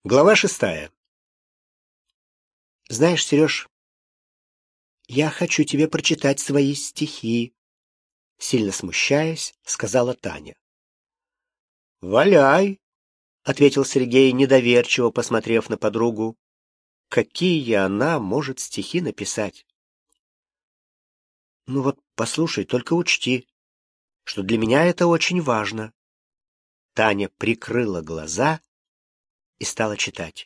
Глава 6. Знаешь, Сереж, я хочу тебе прочитать свои стихи, сильно смущаясь, сказала Таня. Валяй, ответил Сергей, недоверчиво посмотрев на подругу. Какие она может стихи написать? Ну вот, послушай, только учти, что для меня это очень важно. Таня прикрыла глаза и стала читать.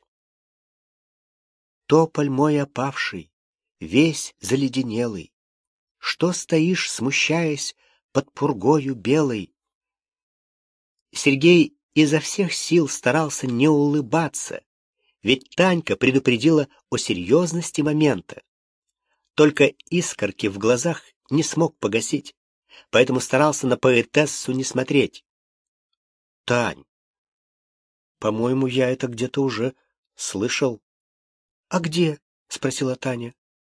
Тополь мой опавший, весь заледенелый, что стоишь, смущаясь под пургою белой? Сергей изо всех сил старался не улыбаться, ведь Танька предупредила о серьезности момента. Только искорки в глазах не смог погасить, поэтому старался на поэтессу не смотреть. Тань, по-моему, я это где-то уже слышал. А где? Спросила Таня.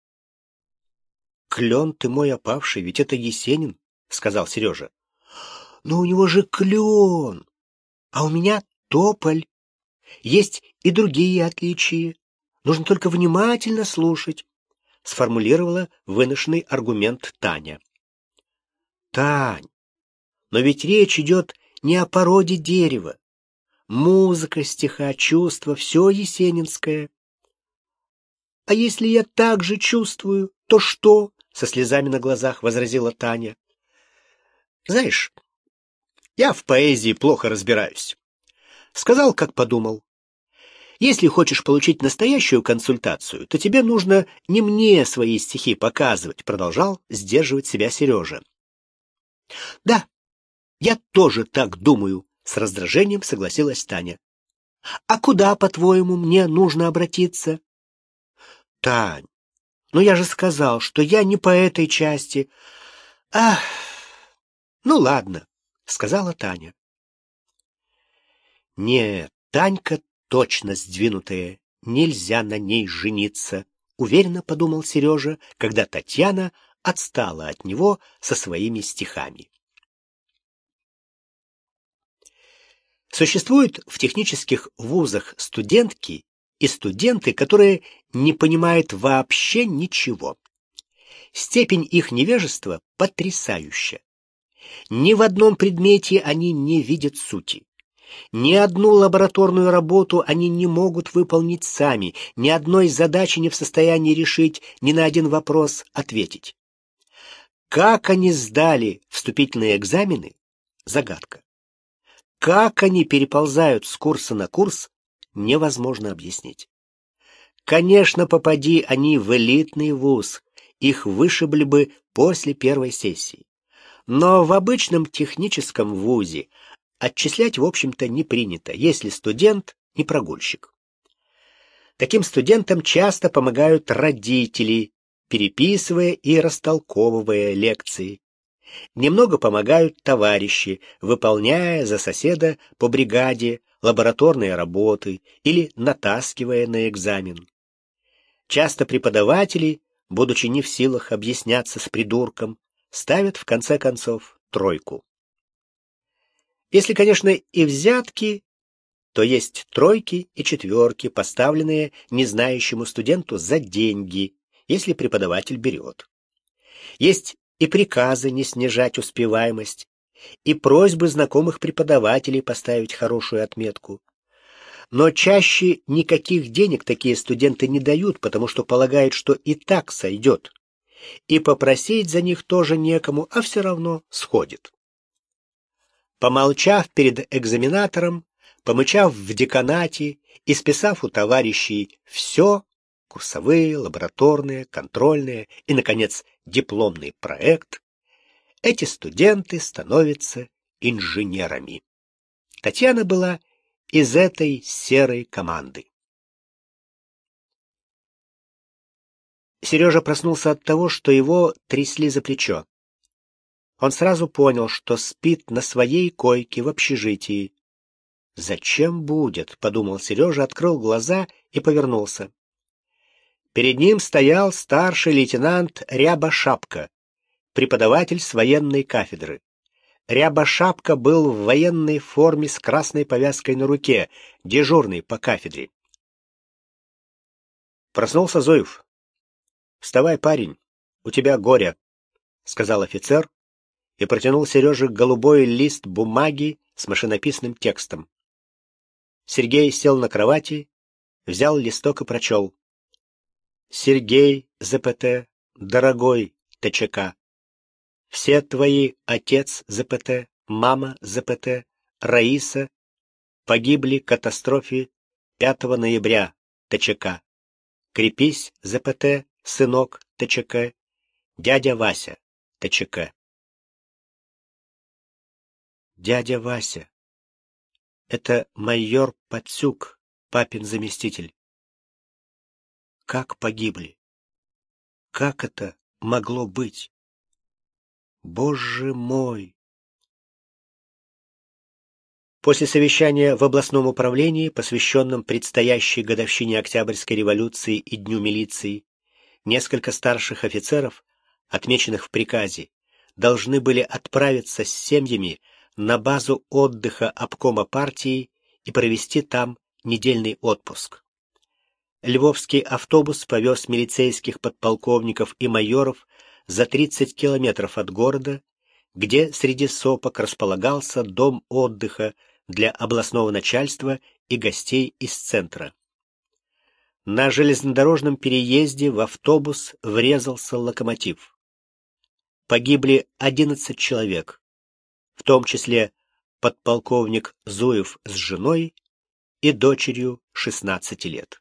Клен ты мой опавший, ведь это Есенин, сказал Сережа. Но у него же клен, а у меня тополь. Есть и другие отличия. Нужно только внимательно слушать, сформулировала выношенный аргумент Таня. Тань, но ведь речь идет не о породе дерева. Музыка, стиха, чувства — все есенинское. А если я так же чувствую, то что? Со слезами на глазах возразила Таня. Знаешь, я в поэзии плохо разбираюсь. Сказал, как подумал. Если хочешь получить настоящую консультацию, то тебе нужно не мне свои стихи показывать, продолжал сдерживать себя Сережа. Да, я тоже так думаю, с раздражением согласилась Таня. А куда, по-твоему, мне нужно обратиться? Тань, ну я же сказал, что я не по этой части. Ах, ну ладно, сказала Таня. Нет, Танька точно сдвинутая, нельзя на ней жениться, уверенно подумал Сережа, когда Татьяна отстала от него со своими стихами. Существуют в технических вузах студентки и студенты, которые не понимают вообще ничего. Степень их невежества потрясающая. Ни в одном предмете они не видят сути. Ни одну лабораторную работу они не могут выполнить сами, ни одной задачи не в состоянии решить, ни на один вопрос ответить. Как они сдали вступительные экзамены — загадка. Как они переползают с курса на курс — невозможно объяснить. Конечно, попади они в элитный вуз, их вышибли бы после первой сессии. Но в обычном техническом вузе отчислять, в общем-то, не принято, если студент не прогульщик. Таким студентам часто помогают родители, переписывая и растолковывая лекции. Немного помогают товарищи, выполняя за соседа по бригаде лабораторные работы или натаскивая на экзамен. Часто преподаватели, будучи не в силах объясняться с придурком, ставят в конце концов тройку. Если, конечно, и взятки, то есть тройки и четверки, поставленные незнающему студенту за деньги, если преподаватель берет. Есть и приказы не снижать успеваемость, и просьбы знакомых преподавателей поставить хорошую отметку. Но чаще никаких денег такие студенты не дают, потому что полагают, что и так сойдет. И попросить за них тоже некому, а все равно сходит. Помолчав перед экзаменатором, помычав в деканате и списав у товарищей все, курсовые, лабораторные, контрольные и, наконец, дипломный проект, эти студенты становятся инженерами. Татьяна была из этой серой команды. Сережа проснулся от того, что его трясли за плечо. Он сразу понял, что спит на своей койке в общежитии. «Зачем будет?» — подумал Сережа, открыл глаза и повернулся. Перед ним стоял старший лейтенант Рябошапка, преподаватель с военной кафедры. Рябошапка был в военной форме с красной повязкой на руке, дежурный по кафедре. Проснулся Зуев. «Вставай, парень, у тебя горе», — сказал офицер и протянул Сереже голубой лист бумаги с машинописным текстом. Сергей сел на кровати, взял листок и прочел. «Сергей ЗПТ, дорогой ТЧК, все твои отец ЗПТ, мама ЗПТ, Раиса погибли в катастрофе 5 ноября ТЧК. Крепись, ЗПТ, сынок ТЧК, дядя Вася ТЧК». Дядя Вася. Это майор Пацюк, папин заместитель. Как погибли? Как это могло быть? Боже мой! После совещания в областном управлении, посвященном предстоящей годовщине Октябрьской революции и Дню милиции, несколько старших офицеров, отмеченных в приказе, должны были отправиться с семьями на базу отдыха обкома партии и провести там недельный отпуск. Львовский автобус повез милицейских подполковников и майоров за 30 километров от города, где среди сопок располагался дом отдыха для областного начальства и гостей из центра. На железнодорожном переезде в автобус врезался локомотив. Погибли 11 человек, в том числе подполковник Зуев с женой и дочерью 16 лет.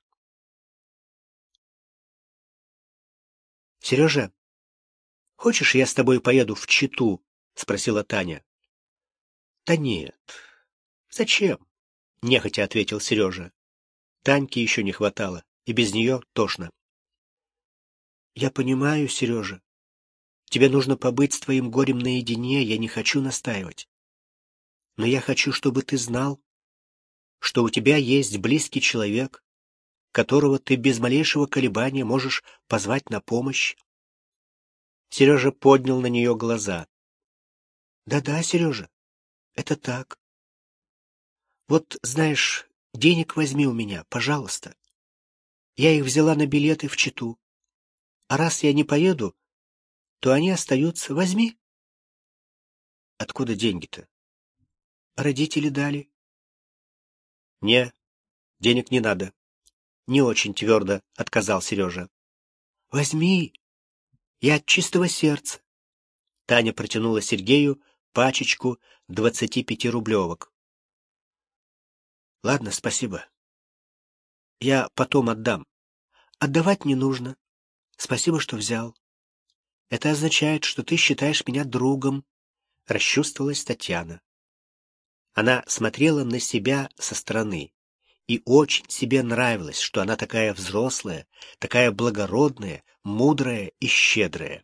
«Сережа, хочешь, я с тобой поеду в Читу?» — спросила Таня. «Да нет. Зачем?» — нехотя ответил Сережа. Таньки еще не хватало, и без нее тошно. «Я понимаю, Сережа. Тебе нужно побыть с твоим горем наедине, я не хочу настаивать. Но я хочу, чтобы ты знал, что у тебя есть близкий человек, которого ты без малейшего колебания можешь позвать на помощь». Сережа поднял на нее глаза. «Да-да, Сережа, это так. Вот, знаешь, денег возьми у меня, пожалуйста. Я их взяла на билеты в Читу. А раз я не поеду, то они остаются. Возьми». «Откуда деньги-то?» «Родители дали». «Не, денег не надо», — не очень твердо отказал Сережа. «Возьми, я от чистого сердца». Таня протянула Сергею пачечку 25-рублевок. «Ладно, спасибо. Я потом отдам». «Отдавать не нужно. Спасибо, что взял. Это означает, что ты считаешь меня другом», — расчувствовалась Татьяна. Она смотрела на себя со стороны, и очень себе нравилось, что она такая взрослая, такая благородная, мудрая и щедрая.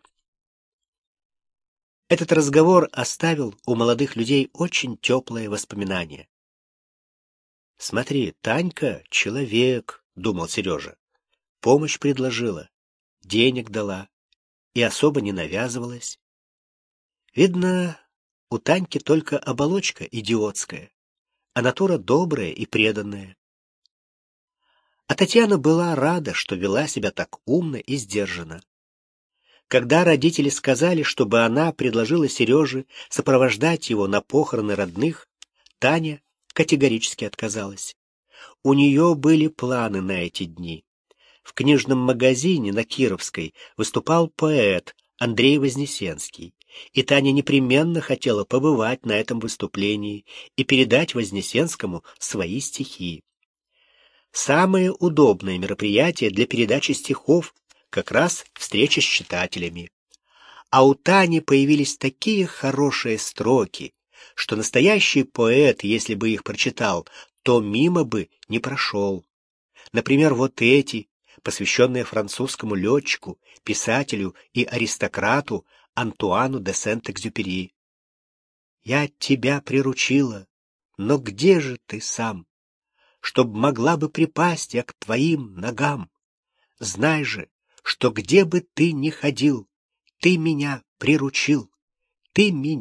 Этот разговор оставил у молодых людей очень теплые воспоминания. «Смотри, Танька — человек», — думал Сережа. Помощь предложила, денег дала и особо не навязывалась. Видно, у Таньки только оболочка идиотская, а натура добрая и преданная. А Татьяна была рада, что вела себя так умно и сдержанно. Когда родители сказали, чтобы она предложила Сереже сопровождать его на похороны родных, Таня категорически отказалась. У нее были планы на эти дни. В книжном магазине на Кировской выступал поэт Андрей Вознесенский, и Таня непременно хотела побывать на этом выступлении и передать Вознесенскому свои стихи. Самое удобное мероприятие для передачи стихов как раз встреча с читателями. А у Тани появились такие хорошие строки, что настоящий поэт, если бы их прочитал, то мимо бы не прошел. Например, вот эти, посвященные французскому летчику, писателю и аристократу Антуану де Сент-Экзюпери. «Я тебя приручила, но где же ты сам? Чтоб могла бы припасть я к твоим ногам. Знай же, что где бы ты ни ходил, ты меня приручил, ты меня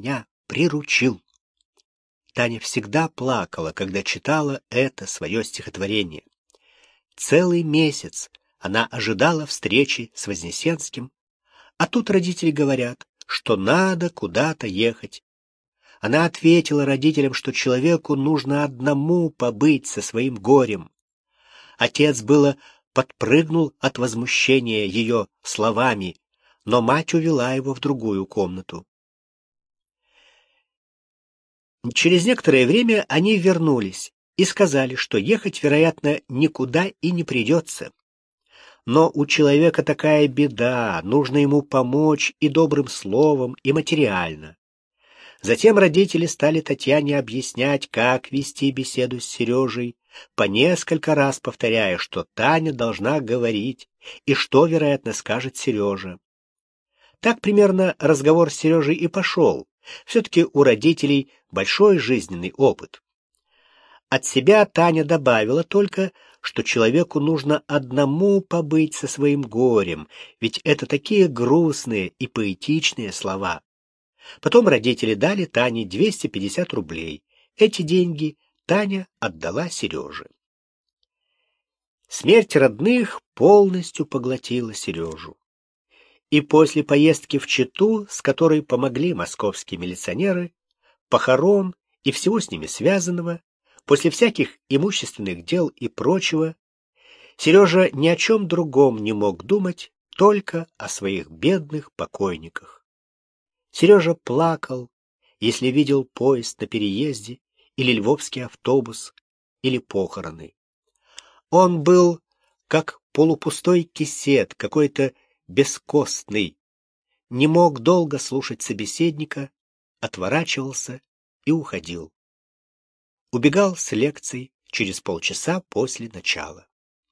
приручил. Таня всегда плакала, когда читала это свое стихотворение. Целый месяц она ожидала встречи с Вознесенским, а тут родители говорят, что надо куда-то ехать. Она ответила родителям, что человеку нужно одному побыть со своим горем. Отец было подпрыгнул от возмущения ее словами, но мать увела его в другую комнату. Через некоторое время они вернулись и сказали, что ехать, вероятно, никуда и не придется. Но у человека такая беда, нужно ему помочь и добрым словом, и материально. Затем родители стали Татьяне объяснять, как вести беседу с Сережей, по несколько раз повторяя, что Таня должна говорить, и что, вероятно, скажет Сережа. Так примерно разговор с Сережей и пошел. Все-таки у родителей большой жизненный опыт. От себя Таня добавила только, что человеку нужно одному побыть со своим горем, ведь это такие грустные и поэтичные слова. Потом родители дали Тане 250 рублей. Эти деньги Таня отдала Сереже. Смерть родных полностью поглотила Сережу. И после поездки в Читу, с которой помогли московские милиционеры, похорон и всего с ними связанного, после всяких имущественных дел и прочего, Сережа ни о чем другом не мог думать, только о своих бедных покойниках. Сережа плакал, если видел поезд на переезде, или львовский автобус, или похороны. Он был как полупустой кисет, какой-то бескостный, не мог долго слушать собеседника, отворачивался и уходил. Убегал с лекций через полчаса после начала.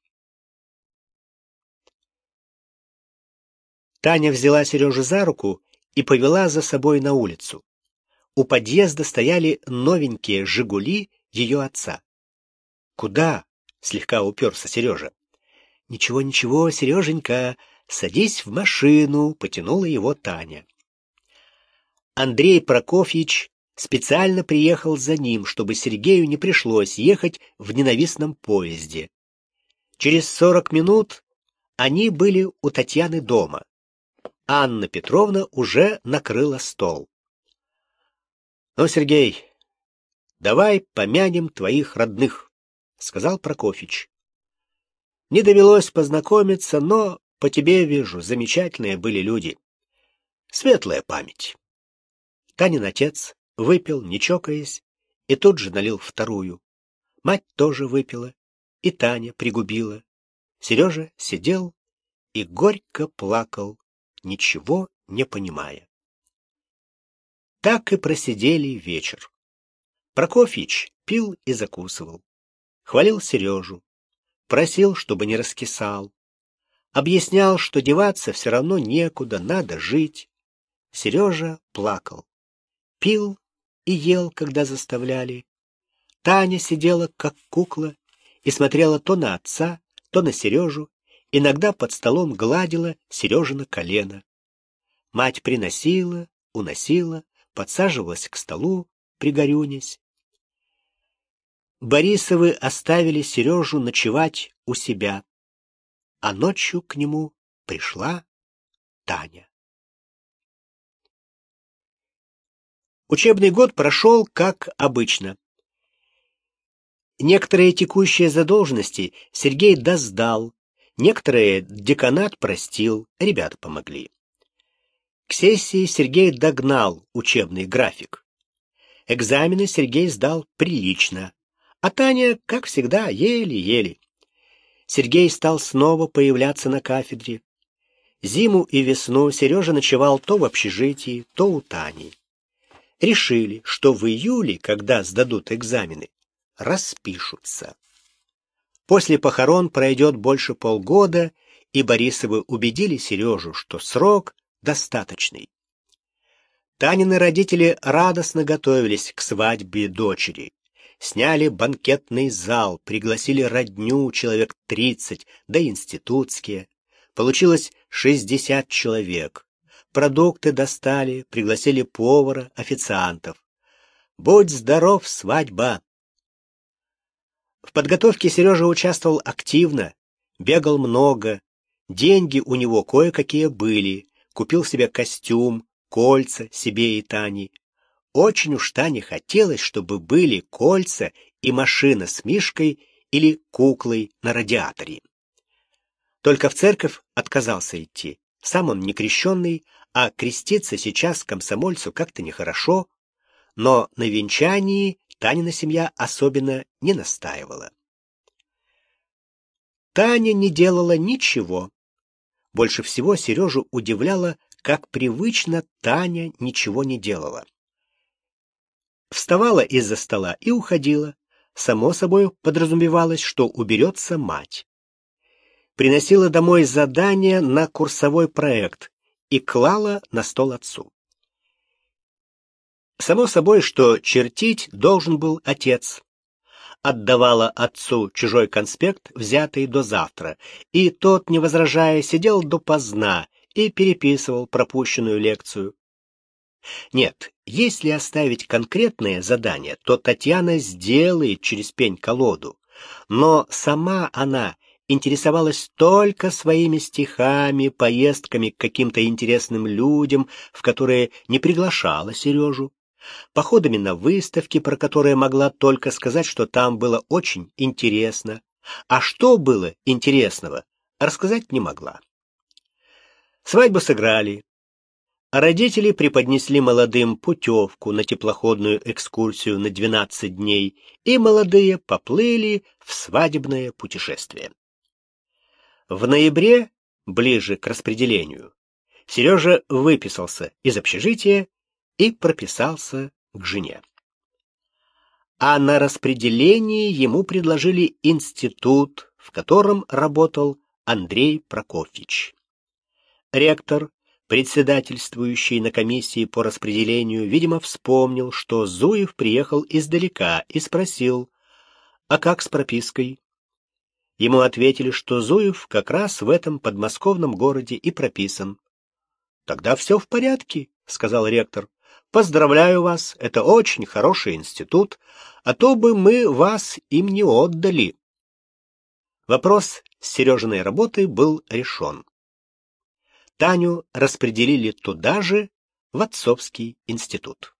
Таня взяла Сережу за руку и повела за собой на улицу. У подъезда стояли новенькие «Жигули» ее отца. «Куда?» — слегка уперся Сережа. «Ничего, ничего, Сереженька, садись в машину», — потянула его Таня. Андрей Прокофьевич специально приехал за ним, чтобы Сергею не пришлось ехать в ненавистном поезде. Через 40 минут они были у Татьяны дома. Анна Петровна уже накрыла стол. «Ну, Сергей, давай помянем твоих родных», — сказал Прокофьич. «Не довелось познакомиться, но по тебе вижу, замечательные были люди. Светлая память». Танин отец выпил, не чокаясь, и тут же налил вторую. Мать тоже выпила, и Таня пригубила. Сережа сидел и горько плакал, ничего не понимая. Так и просидели вечер. Прокофьич пил и закусывал, хвалил Сережу, просил, чтобы не раскисал, объяснял, что деваться все равно некуда, надо жить. Сережа плакал, пил и ел, когда заставляли. Таня сидела, как кукла, и смотрела то на отца, то на Сережу, иногда под столом гладила Сережина колено. Мать приносила, уносила, подсаживалась к столу, пригорюнясь. Борисовы оставили Сережу ночевать у себя, а ночью к нему пришла Таня. Учебный год прошел как обычно. Некоторые текущие задолженности Сергей досдал, некоторые деканат простил, ребята помогли. К сессии Сергей догнал учебный график. Экзамены Сергей сдал прилично, а Таня, как всегда, еле-еле. Сергей стал снова появляться на кафедре. Зиму и весну Сережа ночевал то в общежитии, то у Тани. Решили, что в июле, когда сдадут экзамены, распишутся. После похорон пройдет больше полгода, и Борисовы убедили Сережу, что срок достаточный. Танины родители радостно готовились к свадьбе дочери. Сняли банкетный зал, пригласили родню, человек 30, да институтские. Получилось 60 человек. Продукты достали, пригласили повара, официантов. Будь здоров, свадьба! В подготовке Сережа участвовал активно, бегал много, деньги у него кое-какие были, купил себе костюм, кольца себе и Тане. Очень уж Тане хотелось, чтобы были кольца и машина с мишкой или куклой на радиаторе. Только в церковь отказался идти. Сам он не крещенный, а креститься сейчас комсомольцу как-то нехорошо, но на венчании Танина семья особенно не настаивала. Таня не делала ничего. Больше всего Сережу удивляло, как привычно Таня ничего не делала. Вставала из-за стола и уходила. Само собой подразумевалось, что уберется мать. Приносила домой задание на курсовой проект и клала на стол отцу. Само собой, что чертить должен был отец. Отдавала отцу чужой конспект, взятый до завтра, и тот, не возражая, сидел допоздна и переписывал пропущенную лекцию. Нет, если оставить конкретное задание, то Татьяна сделает через пень-колоду, но сама она интересовалась только своими стихами, поездками к каким-то интересным людям, в которые не приглашала Сережу, походами на выставки, про которые могла только сказать, что там было очень интересно, а что было интересного, рассказать не могла. Свадьбу сыграли, а родители преподнесли молодым путевку на теплоходную экскурсию на 12 дней, и молодые поплыли в свадебное путешествие. В ноябре, ближе к распределению, Сережа выписался из общежития и прописался к жене. А на распределении ему предложили институт, в котором работал Андрей Прокофьевич. Ректор, председательствующий на комиссии по распределению, видимо, вспомнил, что Зуев приехал издалека и спросил: «А как с пропиской?» Ему ответили, что Зуев как раз в этом подмосковном городе и прописан. «Тогда все в порядке», — сказал ректор. «Поздравляю вас, это очень хороший институт, а то бы мы вас им не отдали». Вопрос с Сережиной работой был решен. Таню распределили туда же, в отцовский институт.